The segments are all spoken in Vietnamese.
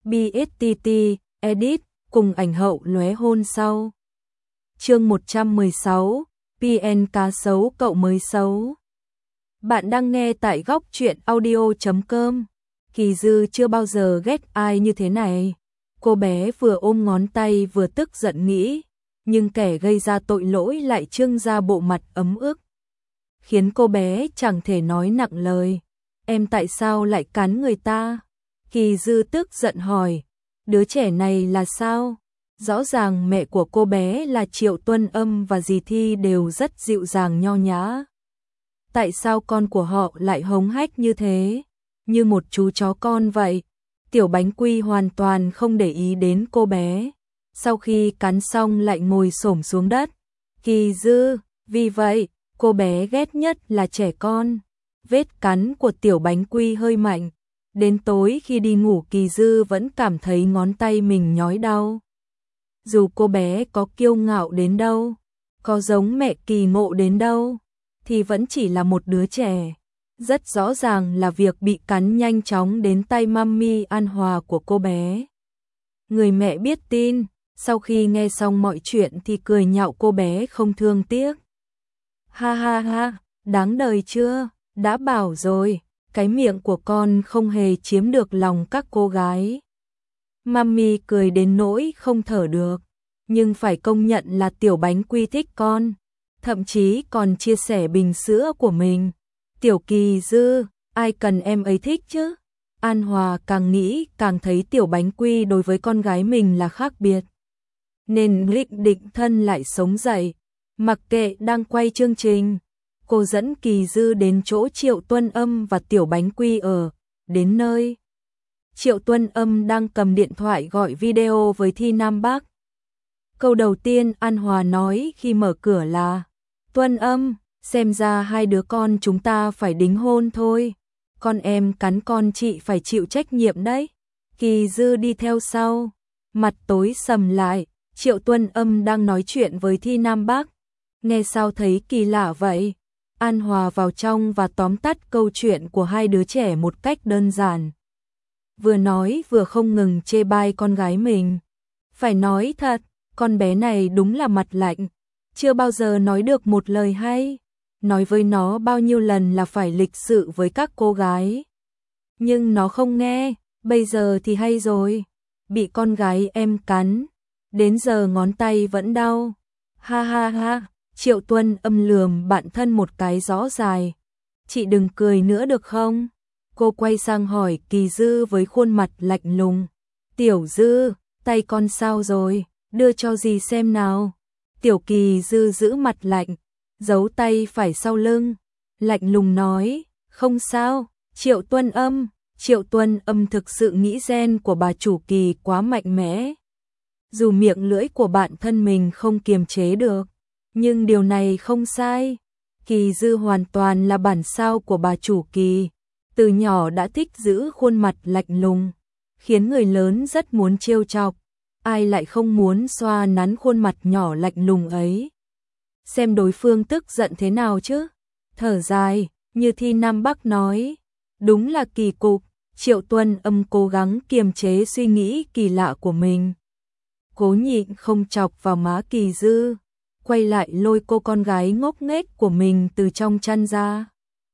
BSTT, edit, cùng ảnh hậu lóe hôn sau. Chương 116, PN cá sấu cậu mới xấu. Bạn đang nghe tại góc truyện audio.com. Kỳ Dư chưa bao giờ ghét ai như thế này. Cô bé vừa ôm ngón tay vừa tức giận nghĩ, nhưng kẻ gây ra tội lỗi lại trưng ra bộ mặt ấm ức, khiến cô bé chẳng thể nói nặng lời. Em tại sao lại cắn người ta? Kỳ Dư tức giận hỏi. Đứa trẻ này là sao? Rõ ràng mẹ của cô bé là Triệu Tuân Âm và dì Thi đều rất dịu dàng nho nhã. Tại sao con của họ lại hống hách như thế? Như một chú chó con vậy. Tiểu Bánh Quy hoàn toàn không để ý đến cô bé. Sau khi cắn xong lại ngồi xổm xuống đất. Kỳ Dư, vì vậy, cô bé ghét nhất là trẻ con. Vết cắn của Tiểu Bánh Quy hơi mạnh. Đến tối khi đi ngủ Kỳ Dư vẫn cảm thấy ngón tay mình nhói đau. Dù cô bé có kiêu ngạo đến đâu, có giống mẹ Kỳ Mộ đến đâu, thì vẫn chỉ là một đứa trẻ. Rất rõ ràng là việc bị cắn nhanh chóng đến tay Mami An Hòa của cô bé. Người mẹ biết tin, sau khi nghe xong mọi chuyện thì cười nhạo cô bé không thương tiếc. Ha ha ha, đáng đời chưa, đã bảo rồi, cái miệng của con không hề chiếm được lòng các cô gái. Mami cười đến nỗi không thở được, nhưng phải công nhận là Tiểu Bánh Quy thích con, thậm chí còn chia sẻ bình sữa của mình. Tiểu Kỳ Dư, ai cần em ấy thích chứ? An Hòa càng nghĩ càng thấy Tiểu Bánh Quy đối với con gái mình là khác biệt. Nên định thân lại sống dậy, mặc kệ đang quay chương trình. Cô dẫn Kỳ Dư đến chỗ Triệu Tuân Âm và Tiểu Bánh Quy ở, đến nơi. Triệu Tuân Âm đang cầm điện thoại gọi video với Thi Nam Bắc. Câu đầu tiên An Hòa nói khi mở cửa là: Tuân Âm, xem ra hai đứa con chúng ta phải đính hôn thôi. Con em cắn con chị phải chịu trách nhiệm đấy. Kỳ Dư đi theo sau, mặt tối sầm lại. Triệu Tuân Âm đang nói chuyện với Thi Nam Bắc. Nghe sao thấy kỳ lạ vậy? An Hòa vào trong và tóm tắt câu chuyện của hai đứa trẻ một cách đơn giản. Vừa nói vừa không ngừng chê bai con gái mình. Phải nói thật, con bé này đúng là mặt lạnh, chưa bao giờ nói được một lời hay. Nói với nó bao nhiêu lần là phải lịch sự với các cô gái, nhưng nó không nghe. Bây giờ thì hay rồi, bị con gái em cắn, đến giờ ngón tay vẫn đau. Ha ha ha, Triệu Tuân Âm lườm bạn thân một cái rõ dài. Chị đừng cười nữa được không? Cô quay sang hỏi Kỳ Dư với khuôn mặt lạnh lùng. Tiểu Dư, tay con sao rồi? Đưa cho dì xem nào. Tiểu Kỳ Dư giữ mặt lạnh, giấu tay phải sau lưng, lạnh lùng nói, không sao. Triệu Tuân Âm thực sự nghĩ gen của bà chủ Kỳ quá mạnh mẽ. Dù miệng lưỡi của bạn thân mình không kiềm chế được, nhưng điều này không sai. Kỳ Dư hoàn toàn là bản sao của bà chủ Kỳ, từ nhỏ đã thích giữ khuôn mặt lạnh lùng, khiến người lớn rất muốn trêu chọc. Ai lại không muốn xoa nắn khuôn mặt nhỏ lạnh lùng ấy, xem đối phương tức giận thế nào chứ. Thở dài, như Thi Nam Bắc nói, đúng là kỳ cục. Triệu Tuân Âm cố gắng kiềm chế suy nghĩ kỳ lạ của mình, cố nhịn không chọc vào má Kỳ Dư, quay lại lôi cô con gái ngốc nghếch của mình từ trong chăn ra.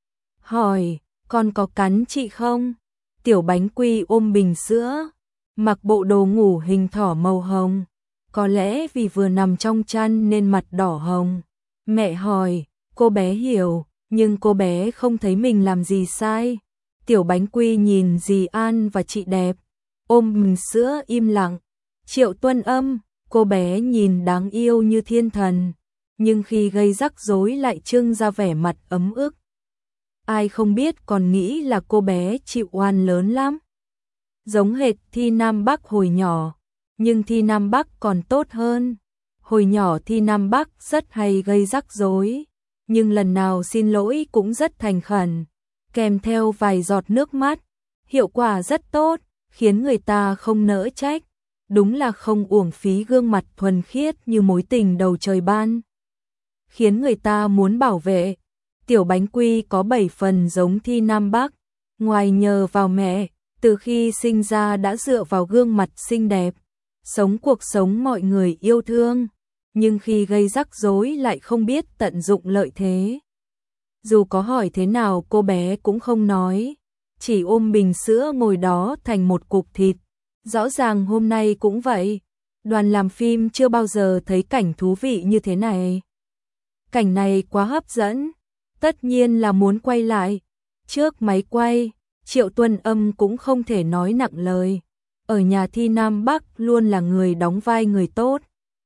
Hỏi, con có cắn chị không? Tiểu Bánh Quy ôm bình sữa, mặc bộ đồ ngủ hình thỏ màu hồng, có lẽ vì vừa nằm trong chăn nên mặt đỏ hồng. Mẹ hỏi, cô bé hiểu, nhưng cô bé không thấy mình làm gì sai. Tiểu Bánh Quy nhìn dì An và chị đẹp, ôm bình sữa im lặng. Triệu Tuân Âm, cô bé nhìn đáng yêu như thiên thần, nhưng khi gây rắc rối lại trưng ra vẻ mặt ấm ức. Ai không biết còn nghĩ là cô bé chịu oan lớn lắm. Giống hệt Thi Nam Bắc hồi nhỏ, nhưng Thi Nam Bắc còn tốt hơn. Hồi nhỏ Thi Nam Bắc rất hay gây rắc rối, nhưng lần nào xin lỗi cũng rất thành khẩn, kèm theo vài giọt nước mắt. Hiệu quả rất tốt, khiến người ta không nỡ trách. Đúng là không uổng phí gương mặt thuần khiết như mối tình đầu trời ban, khiến người ta muốn bảo vệ. Tiểu Bánh Quy có 7 phần giống Thi Nam Bắc, ngoài nhờ vào mẹ, Từ khi sinh ra đã dựa vào gương mặt xinh đẹp, sống cuộc sống mọi người yêu thương, nhưng khi gây rắc rối lại không biết tận dụng lợi thế. Dù có hỏi thế nào cô bé cũng không nói, chỉ ôm bình sữa ngồi đó thành một cục thịt. Rõ ràng hôm nay cũng vậy, đoàn làm phim chưa bao giờ thấy cảnh thú vị như thế này. Cảnh này quá hấp dẫn, tất nhiên là muốn quay lại. Trước máy quay, Triệu Tuân Âm cũng không thể nói nặng lời. Ở nhà Thi Nam Bắc luôn là người đóng vai người tốt,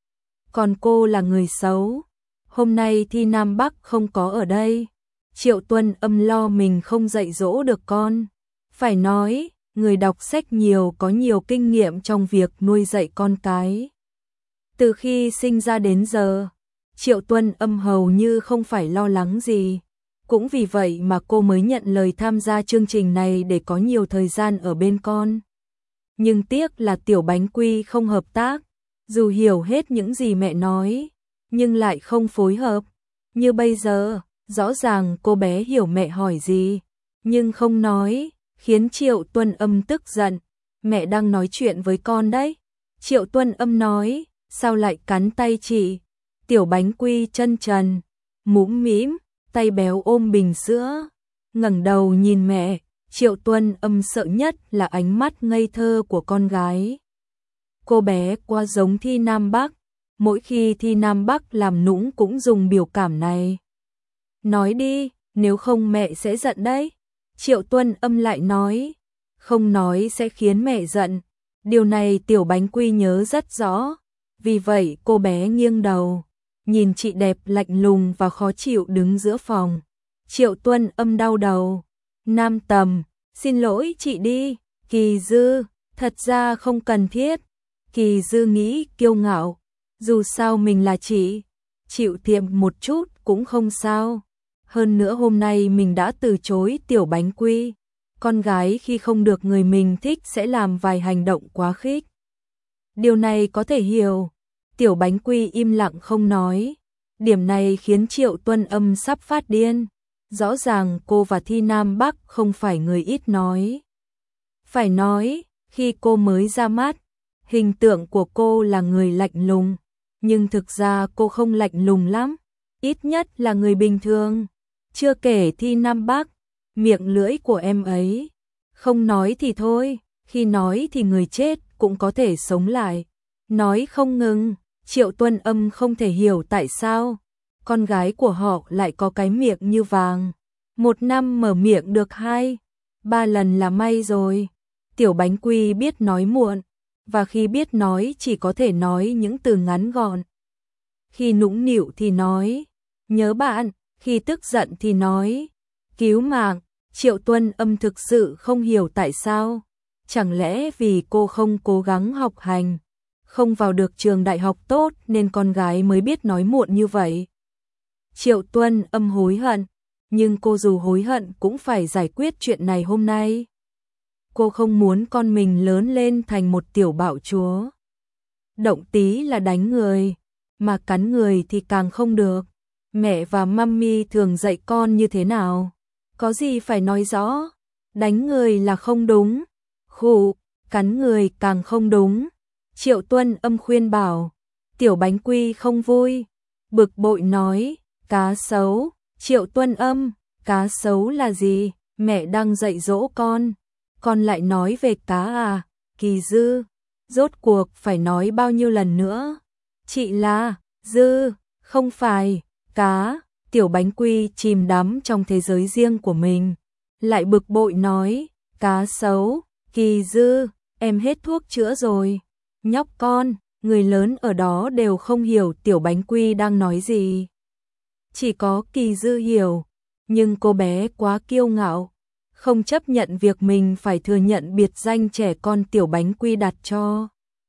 còn cô là người xấu. Hôm nay Thi Nam Bắc không có ở đây, Triệu Tuân Âm lo mình không dạy dỗ được con. Phải nói, người đọc sách nhiều có nhiều kinh nghiệm trong việc nuôi dạy con cái. Từ khi sinh ra đến giờ, Triệu Tuân Âm hầu như không phải lo lắng gì. Cũng vì vậy mà cô mới nhận lời tham gia chương trình này để có nhiều thời gian ở bên con. Nhưng tiếc là Tiểu Bánh Quy không hợp tác, dù hiểu hết những gì mẹ nói, nhưng lại không phối hợp. Như bây giờ, rõ ràng cô bé hiểu mẹ hỏi gì, nhưng không nói, khiến Triệu Tuân Âm tức giận. Mẹ đang nói chuyện với con đấy. Triệu Tuân Âm nói, sao lại cắn tay chị? Tiểu Bánh Quy chân trần, mũm mĩm, tay béo ôm bình sữa, ngẩng đầu nhìn mẹ. Triệu Tuân Âm sợ nhất là ánh mắt ngây thơ của con gái. Cô bé quá giống Thi Nam Bắc, mỗi khi Thi Nam Bắc làm nũng cũng dùng biểu cảm này. Nói đi, nếu không mẹ sẽ giận đấy. Triệu Tuân Âm lại nói, không nói sẽ khiến mẹ giận. Điều này Tiểu Bánh Quy nhớ rất rõ, vì vậy cô bé nghiêng đầu, nhìn chị đẹp lạnh lùng và khó chịu đứng giữa phòng. Triệu Tuân Âm đau đầu. Nam Tầm, xin lỗi chị đi. Kỳ Dư, thật ra không cần thiết. Kỳ Dư nghĩ kiêu ngạo, dù sao mình là chị, chịu thiệm một chút cũng không sao. Hơn nữa hôm nay mình đã từ chối Tiểu Bánh Quy. Con gái khi không được người mình thích sẽ làm vài hành động quá khích. Điều này có thể hiểu. Tiểu Bánh Quy im lặng không nói. Điểm này khiến Triệu Tuân Âm sắp phát điên. Rõ ràng cô và Thi Nam Bắc không phải người ít nói. Phải nói, khi cô mới ra mắt, hình tượng của cô là người lạnh lùng. Nhưng thực ra cô không lạnh lùng lắm, ít nhất là người bình thường. Chưa kể Thi Nam Bắc, miệng lưỡi của em ấy, không nói thì thôi, khi nói thì người chết cũng có thể sống lại. Nói không ngừng, Triệu Tuân Âm không thể hiểu tại sao con gái của họ lại có cái miệng như vàng. Một năm mở miệng được 2-3 lần là may rồi. Tiểu Bánh Quy biết nói muộn, và khi biết nói chỉ có thể nói những từ ngắn gọn. Khi nũng nịu thì nói, nhớ bạn, khi tức giận thì nói, cứu mạng. Triệu Tuân Âm thực sự không hiểu tại sao. Chẳng lẽ vì cô không cố gắng học hành, không vào được trường đại học tốt nên con gái mới biết nói muộn như vậy. Triệu Tuân Âm hối hận, nhưng cô dù hối hận cũng phải giải quyết chuyện này hôm nay. Cô không muốn con mình lớn lên thành một tiểu bạo chúa. Động tí là đánh người, mà cắn người thì càng không được. Mẹ và mummy thường dạy con như thế nào? Có gì phải nói rõ? Đánh người là không đúng. Khụ, cắn người càng không đúng. Triệu Tuân Âm khuyên bảo. Tiểu Bánh Quy không vui, bực bội nói, cá sấu. Triệu Tuân Âm, cá sấu là gì? Mẹ đang dạy dỗ con lại nói về cá à? Kỳ Dư, rốt cuộc phải nói bao nhiêu lần nữa? Chị là Dư, không phải cá. Tiểu Bánh Quy chìm đắm trong thế giới riêng của mình, lại bực bội nói, cá sấu. Kỳ Dư, em hết thuốc chữa rồi. Nhóc con, người lớn ở đó đều không hiểu Tiểu Bánh Quy đang nói gì. Chỉ có Kỳ Dư hiểu, nhưng cô bé quá kiêu ngạo, không chấp nhận việc mình phải thừa nhận biệt danh trẻ con Tiểu Bánh Quy đặt cho.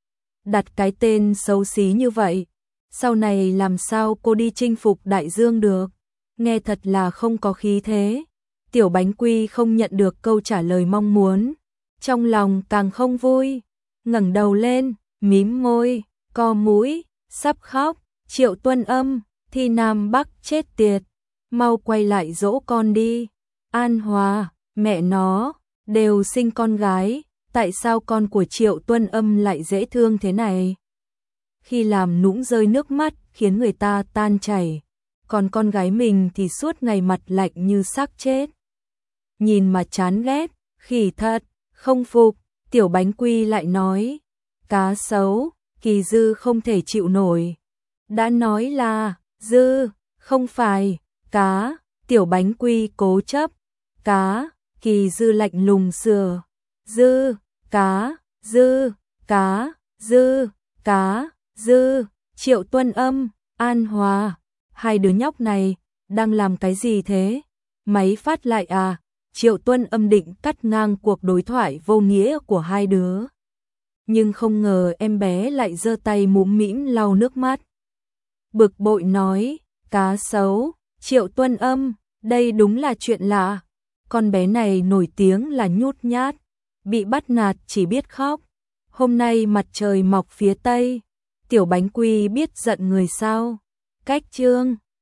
Đặt cái tên xấu xí như vậy, sau này làm sao cô đi chinh phục đại dương được? Nghe thật là không có khí thế. Tiểu Bánh Quy không nhận được câu trả lời mong muốn, trong lòng càng không vui, ngẩng đầu lên, mím môi, co mũi, sắp khóc. Triệu Tuân Âm, Thi Nam Bắc chết tiệt, mau quay lại dỗ con đi. An Hòa, mẹ nó, đều sinh con gái, tại sao con của Triệu Tuân Âm lại dễ thương thế này? Khi làm nũng rơi nước mắt khiến người ta tan chảy, còn con gái mình thì suốt ngày mặt lạnh như xác chết. Nhìn mà chán ghét, khỉ thật, không phục, Tiểu Bánh Quy lại nói, cá sấu, Kỳ Dư không thể chịu nổi. Đã nói là, Dư, không phải, cá, Tiểu Bánh Quy cố chấp, cá, Kỳ Dư lạnh lùng sửa, Dư, cá, Dư, cá, Dư, cá, Dư, Triệu Tuân Âm, An Hòa, hai đứa nhóc này, đang làm cái gì thế? Máy phát lại à? Triệu Tuân Âm định cắt ngang cuộc đối thoại vô nghĩa của hai đứa. Nhưng không ngờ em bé lại giơ tay múm mĩm lau nước mắt. Bực bội nói, cá sấu, Triệu Tuân Âm, đây đúng là chuyện lạ. Con bé này nổi tiếng là nhút nhát, bị bắt nạt chỉ biết khóc. Hôm nay mặt trời mọc phía Tây, Tiểu Bánh Quy biết giận người sao? Cách chương